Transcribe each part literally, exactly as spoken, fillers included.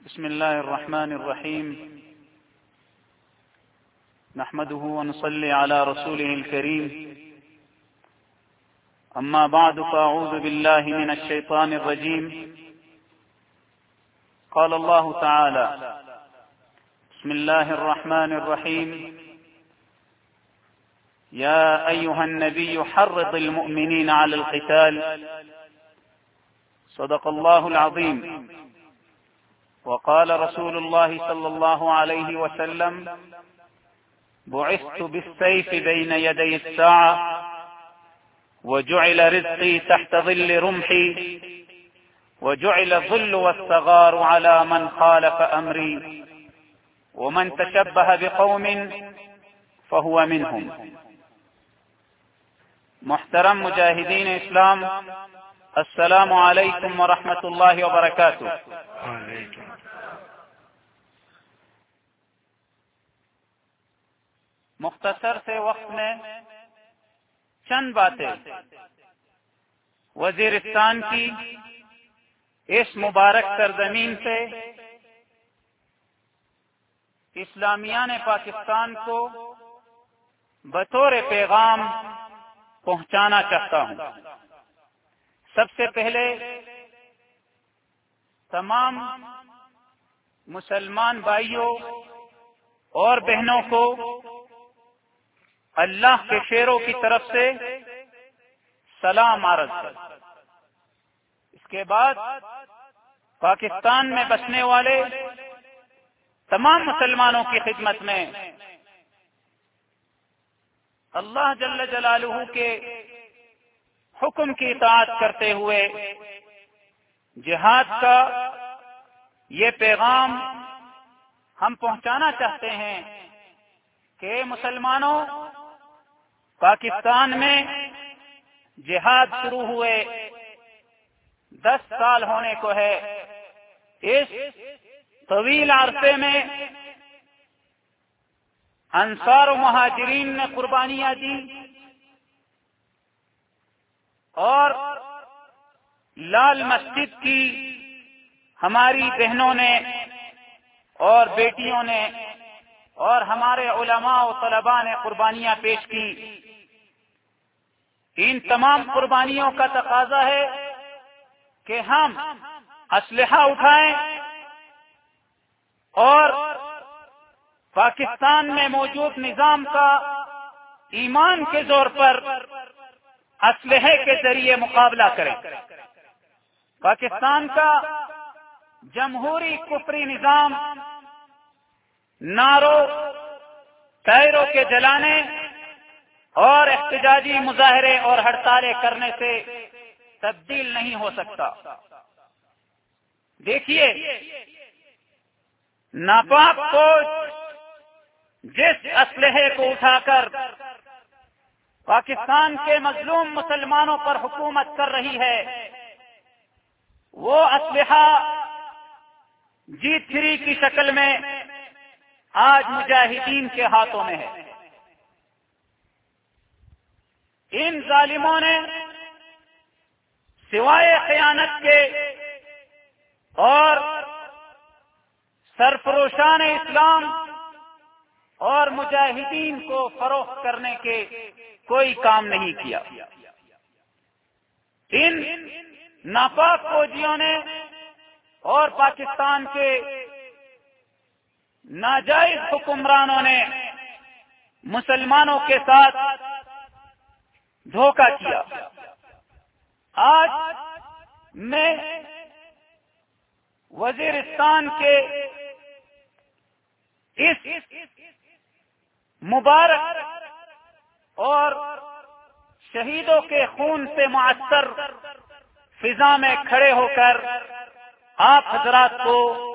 بسم الله الرحمن الرحيم. نحمده ونصلي على رسوله الكريم. أما بعد فأعوذ بالله من الشيطان الرجيم. قال الله تعالى: بسم الله الرحمن الرحيم. يا أيها النبي حرض المؤمنين على القتال. صدق الله العظيم. وقال رسول الله صلى الله عليه وسلم: بعثت بالسيف بين يدي الساعة وجعل رزقي تحت ظل رمحي وجعل الظل والصغار على من خالف أمري ومن تشبه بقوم فهو منهم. محترم مجاہدین اسلام، السلام علیکم ورحمۃ اللہ وبرکاتہ. مختصر سے وقت میں چند باتیں وزیرستان کی اس مبارک سرزمین سے اسلامیان پاکستان کو بطور پیغام پہنچانا چاہتا ہوں. سب سے پہلے تمام مسلمان بھائیوں اور بہنوں کو اللہ کے شیروں کی طرف سے سلام عرض ہے. اس کے بعد پاکستان میں بسنے والے تمام مسلمانوں کی خدمت میں اللہ جل جلالہ کے حکم کی اطاعت کرتے ہوئے جہاد کا یہ پیغام ہم پہنچانا چاہتے ہیں کہ مسلمانوں، پاکستان میں جہاد شروع ہوئے دس سال ہونے کو ہے. اس طویل عرصے میں انصار و مہاجرین نے قربانیاں دی اور لال مسجد کی ہماری بہنوں نے اور بیٹیوں نے اور ہمارے علماء و طلباء نے قربانیاں پیش کی. ان تمام قربانیوں کا تقاضا ہے کہ ہم اسلحہ اٹھائیں اور پاکستان میں موجود نظام کا ایمان کے زور پر اسلحے کے ذریعے مقابلہ کریں. پاکستان کا جمہوری کفری نظام نعروں، ٹائروں کے جلانے اور احتجاجی مظاہرے اور ہڑتالیں کرنے سے تبدیل نہیں ہو سکتا. دیکھیے، ناپاک فوج جس اسلحے کو اٹھا کر پاکستان کے مظلوم مسلمانوں پر حکومت کر رہی ہے، وہ اسلحہ جی تھری کی شکل میں آج مجاہدین کے ہاتھوں میں ہے. ان ظالموں نے سوائے خیانت کے اور سرفروشان اسلام اور مجاہدین کو فروخت کرنے کے کوئی کام نہیں کیا. ان ناپاک فوجیوں نے اور پاکستان کے ناجائز حکمرانوں نے مسلمانوں کے ساتھ دھوکہ کیا. آج میں وزیرستان کے اس مبارک اور شہیدوں کے خون سے معطر فضا میں کھڑے ہو کر آپ حضرات کو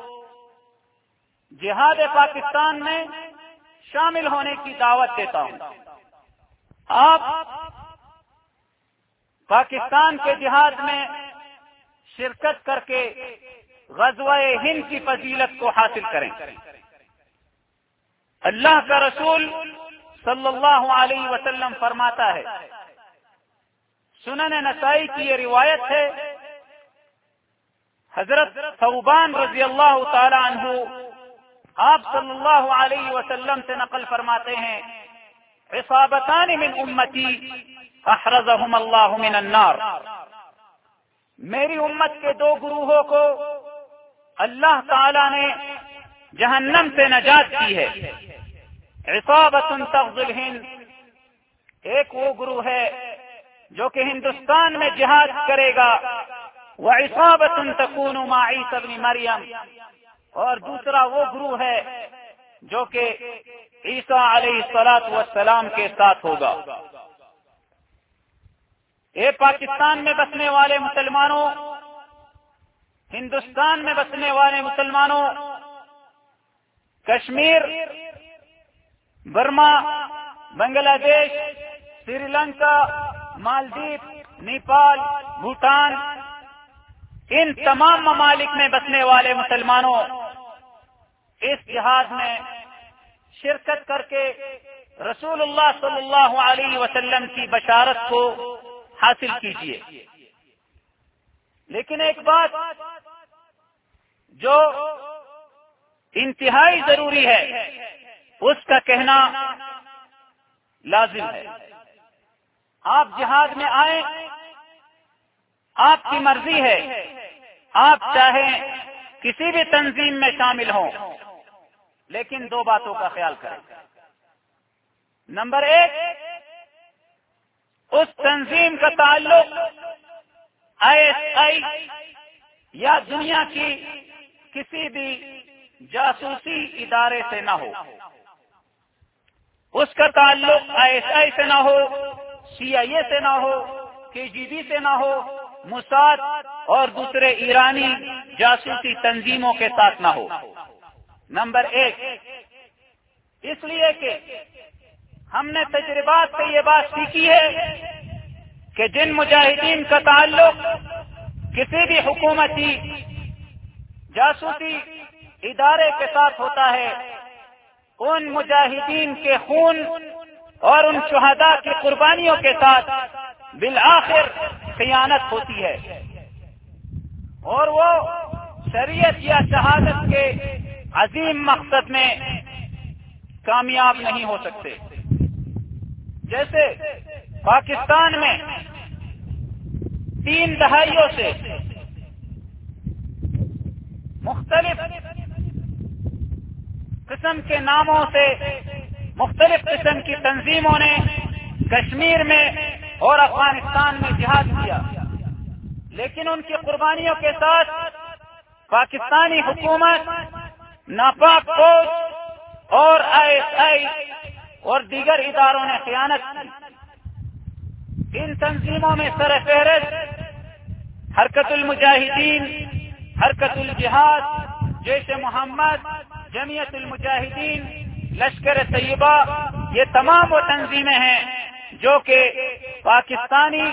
جہاد پاکستان میں شامل ہونے کی دعوت دیتا ہوں. آپ پاکستان کے جہاد میں شرکت کر کے غزوہ ہند کی فضیلت کو حاصل کریں. اللہ کا رسول صلی اللہ علیہ وسلم فرماتا ہے، سنن نسائی کی یہ روایت ہے، حضرت ثوبان رضی اللہ تعالی عنہ آپ صلی اللہ علیہ وسلم سے نقل فرماتے ہیں عصابتان من امتی احرزہم اللہ من النار، میری امت کے دو گروہوں کو اللہ تعالی نے جہنم سے نجات دی ہے۔ عصابۃ تغزو الہند، ایک وہ گروہ ہے جو کہ ہندوستان میں جہاد کرے گا، وعصابۃ تکون مع عیسی ابن مریم، اور دوسرا وہ گروہ ہے جو کہ عیسیٰ علیہ الصلاۃ والسلام کے ساتھ ہوگا۔ اے پاکستان میں بسنے والے مسلمانوں، ہندوستان میں بسنے والے مسلمانوں، کشمیر، برما، بنگلہ دیش، سری لنکا، مالدیپ، نیپال، بھوٹان، ان تمام ممالک میں بسنے والے مسلمانوں اس جہاد میں شرکت کر کے رسول اللہ صلی اللہ علیہ وسلم کی بشارت کو حاصل کیجیے۔ لیکن ایک بات جو انتہائی ضروری ہے اس کا کہنا لازم ہے۔ آپ جہاد میں آئیں، آپ کی مرضی ہے، آپ چاہیں کسی بھی تنظیم میں شامل ہوں، لیکن دو باتوں کا خیال کریں۔ نمبر ایک، اس تنظیم کا تعلق آئی ایس آئی یا دنیا کی کسی بھی جاسوسی ادارے سے نہ ہو، اس کا تعلق آئی ایس آئی سے نہ ہو، سی آئی اے سے نہ ہو، کے جی بی سے نہ ہو، موساد اور دوسرے ایرانی جاسوسی تنظیموں کے ساتھ نہ ہو۔ نمبر ایک، اس لیے کہ ہم نے تجربات سے یہ بات سیکھی ہے کہ جن مجاہدین کا تعلق کسی بھی حکومتی جاسوسی ادارے کے ساتھ ہوتا ہے، ان مجاہدین کے خون اور ان شہداء کی قربانیوں کے ساتھ بالآخر خیانت ہوتی ہے، اور وہ شریعت یا شہادت کے عظیم مقصد میں کامیاب نہیں ہو سکتے۔ جیسے پاکستان میں تین دہائیوں سے مختلف قسم کے ناموں سے مختلف قسم کی تنظیموں نے کشمیر میں اور افغانستان میں جہاد کیا، لیکن ان کی قربانیوں کے ساتھ پاکستانی حکومت، ناپاک فوج اور آئی ایس آئی اور دیگر اداروں نے خیانت کی۔ ان تنظیموں میں سر فہرست حرکت المجاہدین، حرکت الجہاد، جیش محمد، جمعیت المجاہدین، لشکر طیبہ، یہ تمام وہ تنظیمیں ہیں جو کہ پاکستانی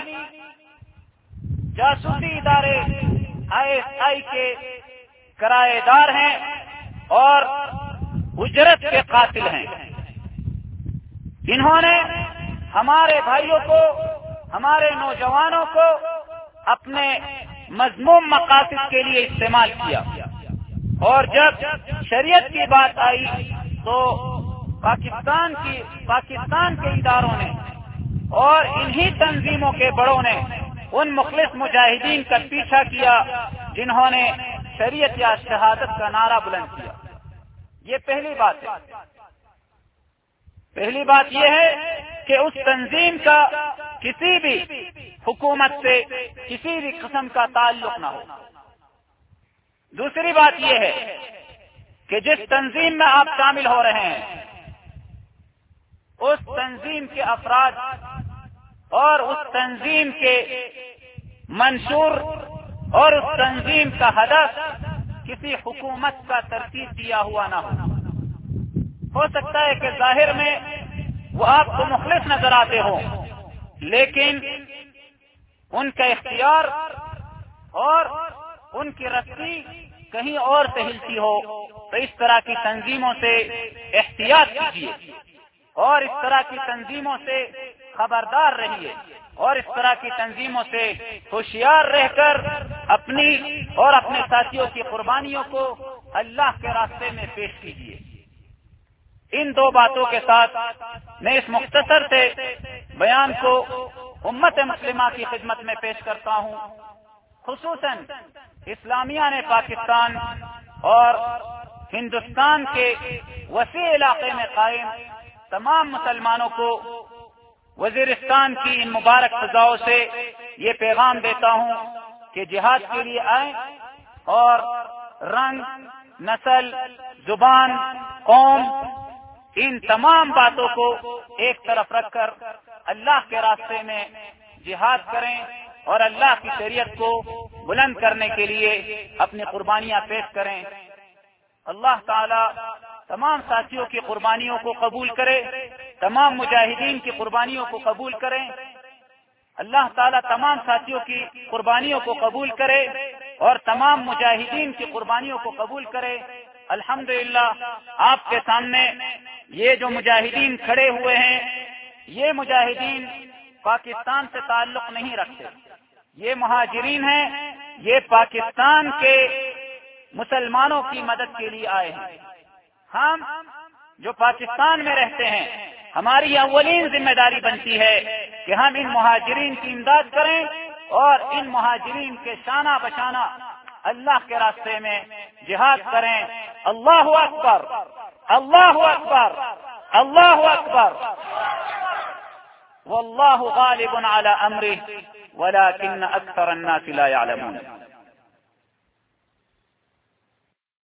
جاسوسی ادارے آئی ایس آئی کے کرایہ دار ہیں اور اجرت کے قاتل ہیں۔ انہوں نے ہمارے بھائیوں کو، ہمارے نوجوانوں کو اپنے مذموم مقاصد کے لیے استعمال کیا، اور جب شریعت کی بات آئی تو پاکستان کی پاکستان کے اداروں نے اور انہی تنظیموں کے بڑوں نے ان مخلص مجاہدین کا پیچھا کیا جنہوں نے شریعت یا شہادت کا نعرہ بلند کیا۔ یہ پہلی بات ہے۔ پہلی بات یہ ہے کہ اس تنظیم کا کسی بھی حکومت سے کسی بھی قسم کا تعلق نہ ہو۔ دوسری بات یہ ہے کہ جس تنظیم میں آپ شامل ہو رہے ہیں اس تنظیم کے افراد اور اس تنظیم کے منشور اور اس تنظیم کا ہدف کسی حکومت کا ترتیب دیا ہوا نہ ہو۔ ہو سکتا ہے کہ ظاہر میں وہ آپ کو مخلص نظر آتے ہوں، لیکن ان کا اختیار اور ان کی رسی کہیں اور سے ہلتی ہو، تو اس طرح کی تنظیموں سے احتیاط کیجیے اور اس طرح کی تنظیموں سے خبردار رہیے اور اس طرح کی تنظیموں سے ہوشیار رہ کر اپنی اور اپنے ساتھیوں کی قربانیوں کو اللہ کے راستے میں پیش کیجیے۔ ان دو باتوں کے ساتھ میں اس مختصر سے بیان کو امت مسلمہ کی خدمت میں پیش کرتا ہوں۔ خصوصاً اسلامیہ نے پاکستان اور ہندوستان کے وسیع علاقے میں قائم تمام مسلمانوں کو وزیرستان کی ان مبارک فضاؤں سے یہ پیغام دیتا ہوں کہ جہاد کے لیے آئیں اور رنگ، نسل، زبان، قوم، ان تمام باتوں کو ایک طرف رکھ کر اللہ کے راستے میں جہاد کریں اور اللہ کی شریعت کو بلند کرنے کے لیے اپنی قربانیاں پیش کریں۔ اللہ تعالی تمام ساتھیوں کی قربانیوں کو قبول کرے، تمام مجاہدین کی قربانیوں کو قبول کریں۔ اللہ تعالی تمام ساتھیوں کی قربانیوں کو قبول کرے اور تمام مجاہدین کی قربانیوں کو قبول کرے۔ الحمدللہ آپ کے سامنے یہ جو مجاہدین کھڑے ہوئے ہیں، یہ مجاہدین پاکستان سے تعلق نہیں رکھتے، یہ مہاجرین ہیں، یہ پاکستان کے مسلمانوں کی مدد کے لیے آئے ہیں۔ ہم جو پاکستان میں رہتے ہیں، ہماری اولین ذمہ داری بنتی ہے کہ ہم ان مہاجرین کی امداد کریں اور ان مہاجرین کے شانہ بشانہ اللہ کے راستے میں جہاد کریں۔ اللہ اکبر، اللہ اکبر، اللہ اکبر، واللہ غالب علی امرہ ولکن اکثر الناس لا يعلمون۔